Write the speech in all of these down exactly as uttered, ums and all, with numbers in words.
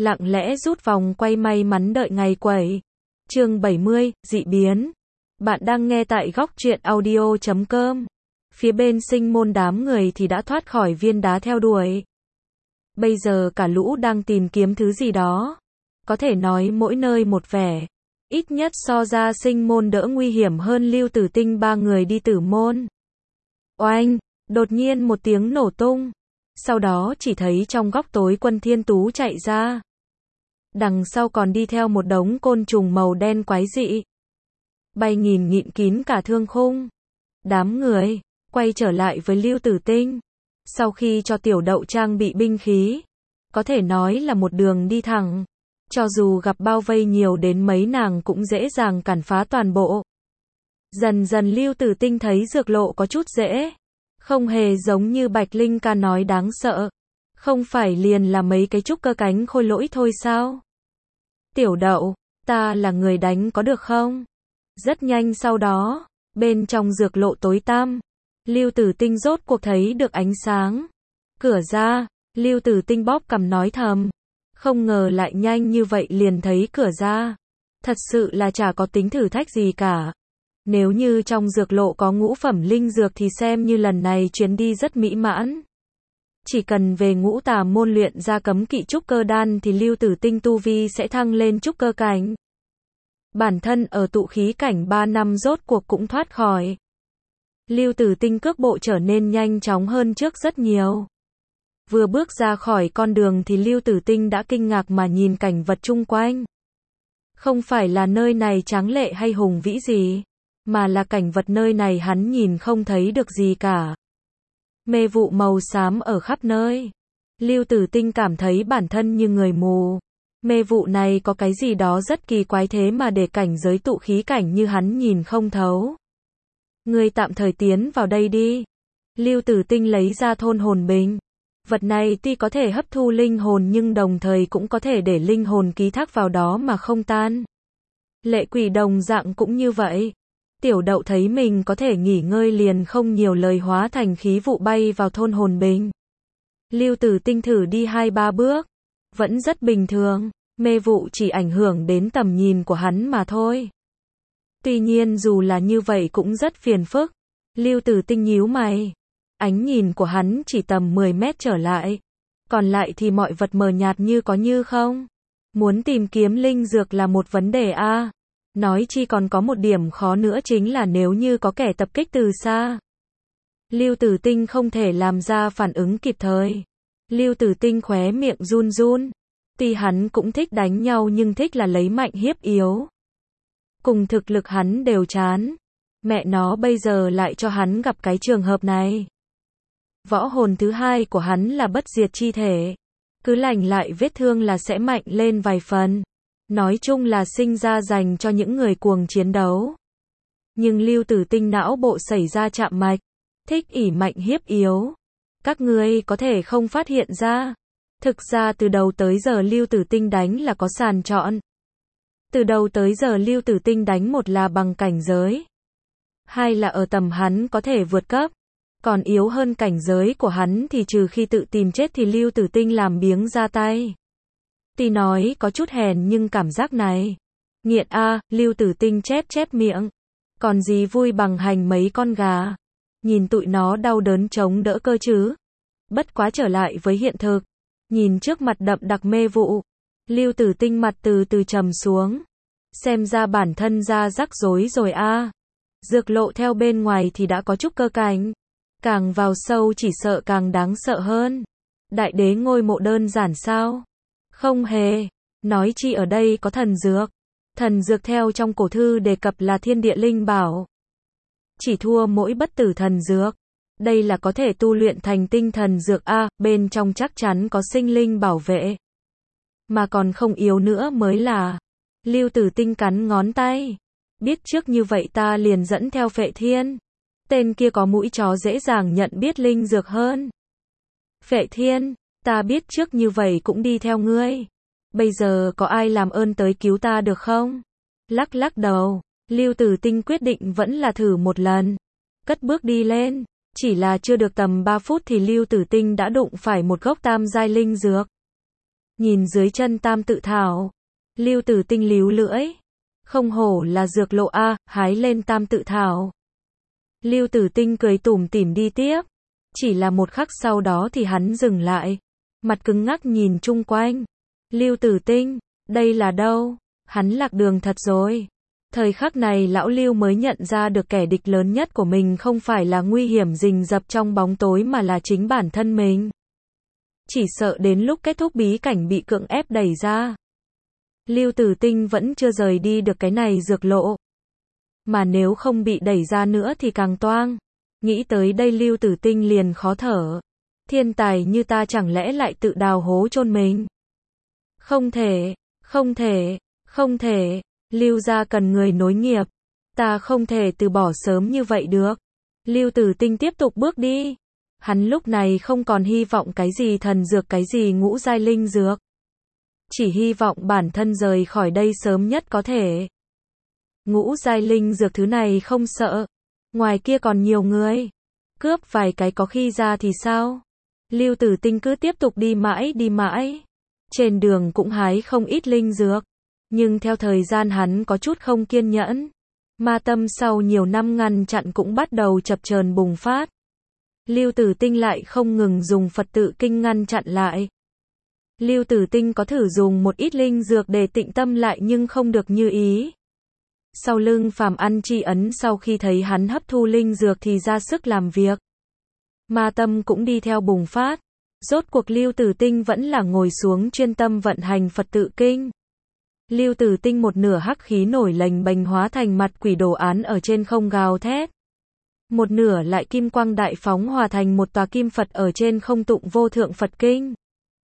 lặng lẽ rút vòng quay may mắn đợi ngày quẩy. Chương bảy mươi, dị biến. Bạn đang nghe tại góc truyện audio chấm com. Phía bên Sinh Môn đám người thì đã thoát khỏi viên đá theo đuổi. Bây giờ cả lũ đang tìm kiếm thứ gì đó. Có thể nói mỗi nơi một vẻ. Ít nhất so ra Sinh Môn đỡ nguy hiểm hơn Lưu Tử Tinh ba người đi Tử Môn. Oanh! Đột nhiên một tiếng nổ tung. Sau đó chỉ thấy trong góc tối Quân Thiên Tú chạy ra. Đằng sau còn đi theo một đống côn trùng màu đen quái dị. Bay nghìn nghịn kín cả thương khung. Đám người quay trở lại với Lưu Tử Tinh. Sau khi cho Tiểu Đậu trang bị binh khí, có thể nói là một đường đi thẳng. Cho dù gặp bao vây nhiều đến mấy nàng cũng dễ dàng cản phá toàn bộ. Dần dần Lưu Tử Tinh thấy dược lộ có chút dễ. Không hề giống như Bạch Linh ca nói đáng sợ. Không phải liền là mấy cái trúc cơ cánh khôi lỗi thôi sao? Tiểu Đậu, ta là người đánh có được không? Rất nhanh sau đó, bên trong dược lộ tối tăm, Lưu Tử Tinh rốt cuộc thấy được ánh sáng. Cửa ra, Lưu Tử Tinh bóp cằm nói thầm. Không ngờ lại nhanh như vậy liền thấy cửa ra. Thật sự là chả có tính thử thách gì cả. Nếu như trong dược lộ có ngũ phẩm linh dược thì xem như lần này chuyến đi rất mỹ mãn. Chỉ cần về ngũ tà môn luyện ra cấm kỵ trúc cơ đan thì Lưu Tử Tinh tu vi sẽ thăng lên trúc cơ cảnh. Bản thân ở tụ khí cảnh ba năm rốt cuộc cũng thoát khỏi. Lưu Tử Tinh cước bộ trở nên nhanh chóng hơn trước rất nhiều. Vừa bước ra khỏi con đường thì Lưu Tử Tinh đã kinh ngạc mà nhìn cảnh vật chung quanh. Không phải là nơi này tráng lệ hay hùng vĩ gì, mà là cảnh vật nơi này hắn nhìn không thấy được gì cả. Mê vụ màu xám ở khắp nơi. Lưu Tử Tinh cảm thấy bản thân như người mù. Mê vụ này có cái gì đó rất kỳ quái thế mà để cảnh giới tụ khí cảnh như hắn nhìn không thấu. Ngươi tạm thời tiến vào đây đi. Lưu Tử Tinh lấy ra thôn hồn bình. Vật này tuy có thể hấp thu linh hồn nhưng đồng thời cũng có thể để linh hồn ký thác vào đó mà không tan. Lệ quỷ đồng dạng cũng như vậy. Tiểu Đậu thấy mình có thể nghỉ ngơi liền không nhiều lời hóa thành khí vụ bay vào thôn hồn bình. Lưu Tử Tinh thử đi hai ba bước. Vẫn rất bình thường, mê vụ chỉ ảnh hưởng đến tầm nhìn của hắn mà thôi. Tuy nhiên dù là như vậy cũng rất phiền phức. Lưu Tử Tinh nhíu mày. Ánh nhìn của hắn chỉ tầm mười mét trở lại. Còn lại thì mọi vật mờ nhạt như có như không. Muốn tìm kiếm linh dược là một vấn đề a. À. Nói chi còn có một điểm khó nữa chính là nếu như có kẻ tập kích từ xa. Lưu Tử Tinh không thể làm ra phản ứng kịp thời. Lưu Tử Tinh khóe miệng run run. Tuy hắn cũng thích đánh nhau nhưng thích là lấy mạnh hiếp yếu. Cùng thực lực hắn đều chán. Mẹ nó bây giờ lại cho hắn gặp cái trường hợp này. Võ hồn thứ hai của hắn là bất diệt chi thể. Cứ lành lại vết thương là sẽ mạnh lên vài phần. Nói chung là sinh ra dành cho những người cuồng chiến đấu. Nhưng Lưu Tử Tinh não bộ xảy ra chạm mạch. Thích ỷ mạnh hiếp yếu. Các ngươi có thể không phát hiện ra. Thực ra từ đầu tới giờ Lưu Tử Tinh đánh là có sàn chọn. Từ đầu tới giờ Lưu Tử Tinh đánh một là bằng cảnh giới. Hai là ở tầm hắn có thể vượt cấp. Còn yếu hơn cảnh giới của hắn thì trừ khi tự tìm chết thì Lưu Tử Tinh làm biếng ra tay. Tuy nói có chút hèn nhưng cảm giác này. Nghiện a, à, Lưu Tử Tinh chép chép miệng. Còn gì vui bằng hành mấy con gà. Nhìn tụi nó đau đớn chống đỡ cơ chứ. Bất quá trở lại với hiện thực. Nhìn trước mặt đậm đặc mê vụ. Lưu Tử Tinh mặt từ từ trầm xuống. Xem ra bản thân ra rắc rối rồi a. À. Dược lộ theo bên ngoài thì đã có chút cơ cảnh. Càng vào sâu chỉ sợ càng đáng sợ hơn. Đại đế ngôi mộ đơn giản sao? Không hề. Nói chi ở đây có thần dược. Thần dược theo trong cổ thư đề cập là thiên địa linh bảo. Chỉ thua mỗi bất tử thần dược. Đây là có thể tu luyện thành tinh thần dược a, bên trong chắc chắn có sinh linh bảo vệ. Mà còn không yếu nữa mới là. Lưu Tử Tinh cắn ngón tay. Biết trước như vậy ta liền dẫn theo Phệ Thiên. Tên kia có mũi chó dễ dàng nhận biết linh dược hơn. Phệ Thiên, ta biết trước như vậy cũng đi theo ngươi. Bây giờ có ai làm ơn tới cứu ta được không? Lắc lắc đầu, Lưu Tử Tinh quyết định vẫn là thử một lần. Cất bước đi lên. Chỉ là chưa được tầm ba phút thì Lưu Tử Tinh đã đụng phải một gốc tam giai linh dược. Nhìn dưới chân tam tự thảo, Lưu Tử Tinh líu lưỡi. Không hổ là dược lộ a, hái lên tam tự thảo. Lưu Tử Tinh cười tủm tỉm đi tiếp. Chỉ là một khắc sau đó thì hắn dừng lại. Mặt cứng ngắc nhìn chung quanh. Lưu Tử Tinh, đây là đâu? Hắn lạc đường thật rồi. Thời khắc này lão Lưu mới nhận ra được kẻ địch lớn nhất của mình không phải là nguy hiểm rình rập trong bóng tối mà là chính bản thân mình. Chỉ sợ đến lúc kết thúc bí cảnh bị cưỡng ép đẩy ra. Lưu Tử Tinh vẫn chưa rời đi được cái này dược lộ. Mà nếu không bị đẩy ra nữa thì càng toang. Nghĩ tới đây Lưu Tử Tinh liền khó thở. Thiên tài như ta chẳng lẽ lại tự đào hố chôn mình? Không thể, không thể, không thể. Lưu gia cần người nối nghiệp. Ta không thể từ bỏ sớm như vậy được. Lưu Tử Tinh tiếp tục bước đi. Hắn lúc này không còn hy vọng cái gì thần dược cái gì ngũ giai linh dược. Chỉ hy vọng bản thân rời khỏi đây sớm nhất có thể. Ngũ giai linh dược thứ này không sợ. Ngoài kia còn nhiều người. Cướp vài cái có khi ra thì sao? Lưu Tử Tinh cứ tiếp tục đi mãi đi mãi. Trên đường cũng hái không ít linh dược. Nhưng theo thời gian hắn có chút không kiên nhẫn. Ma tâm sau nhiều năm ngăn chặn cũng bắt đầu chập chờn bùng phát. Lưu Tử Tinh lại không ngừng dùng Phật tự kinh ngăn chặn lại. Lưu Tử Tinh có thử dùng một ít linh dược để tịnh tâm lại nhưng không được như ý. Sau lưng Phàm Ăn Chi Ấn sau khi thấy hắn hấp thu linh dược thì ra sức làm việc. Ma tâm cũng đi theo bùng phát. Rốt cuộc Lưu Tử Tinh vẫn là ngồi xuống chuyên tâm vận hành Phật tự kinh. Lưu Tử Tinh một nửa hắc khí nổi lềnh bềnh hóa thành mặt quỷ đồ án ở trên không gào thét. Một nửa lại kim quang đại phóng hòa thành một tòa kim Phật ở trên không tụng vô thượng Phật kinh.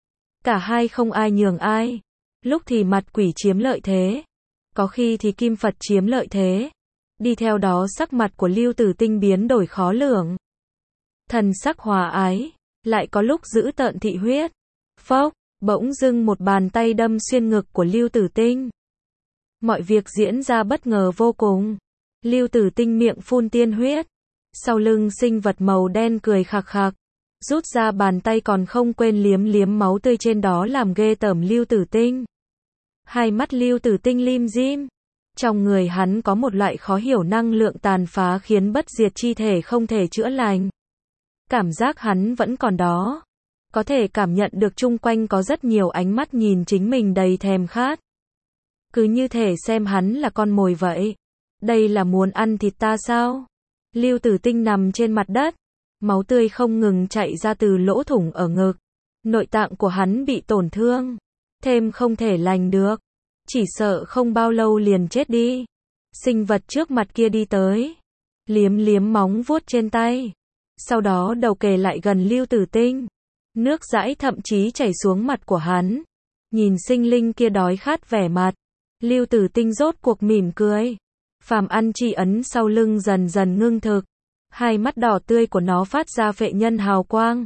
Cả hai không ai nhường ai. Lúc thì mặt quỷ chiếm lợi thế. Có khi thì kim Phật chiếm lợi thế. Đi theo đó sắc mặt của Lưu Tử Tinh biến đổi khó lường. Thần sắc hòa ái. Lại có lúc giữ tợn thị huyết. Phốc, bỗng dưng một bàn tay đâm xuyên ngực của Lưu Tử Tinh. Mọi việc diễn ra bất ngờ vô cùng. Lưu Tử Tinh miệng phun tiên huyết. Sau lưng sinh vật màu đen cười khạc khạc. Rút ra bàn tay còn không quên liếm liếm máu tươi trên đó làm ghê tởm Lưu Tử Tinh. Hai mắt Lưu Tử Tinh lim dim. Trong người hắn có một loại khó hiểu năng lượng tàn phá khiến bất diệt chi thể không thể chữa lành. Cảm giác hắn vẫn còn đó. Có thể cảm nhận được chung quanh có rất nhiều ánh mắt nhìn chính mình đầy thèm khát. Cứ như thể xem hắn là con mồi vậy. Đây là muốn ăn thịt ta sao? Lưu Tử Tinh nằm trên mặt đất. Máu tươi không ngừng chạy ra từ lỗ thủng ở ngực. Nội tạng của hắn bị tổn thương. Thêm không thể lành được. Chỉ sợ không bao lâu liền chết đi. Sinh vật trước mặt kia đi tới. Liếm liếm móng vuốt trên tay. Sau đó đầu kề lại gần Lưu Tử Tinh. Nước dãi thậm chí chảy xuống mặt của hắn. Nhìn sinh linh kia đói khát vẻ mặt. Lưu Tử Tinh rốt cuộc mỉm cười. Phàm Ăn Chi Ấn sau lưng dần dần ngưng thực. Hai mắt đỏ tươi của nó phát ra phệ nhân hào quang.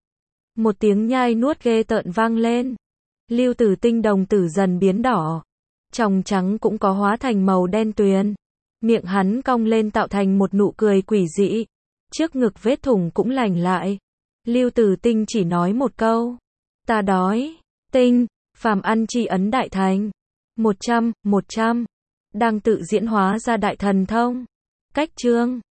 Một tiếng nhai nuốt ghê tợn vang lên. Lưu Tử Tinh đồng tử dần biến đỏ. Tròng trắng cũng có hóa thành màu đen tuyền. Miệng hắn cong lên tạo thành một nụ cười quỷ dị. Trước ngực vết thủng cũng lành lại. Lưu Tử Tinh chỉ nói một câu. Ta đói. Tinh. Phàm Ăn Chi Ấn đại thành. Một trăm, một trăm. Đang tự diễn hóa ra đại thần thông. Cách chương.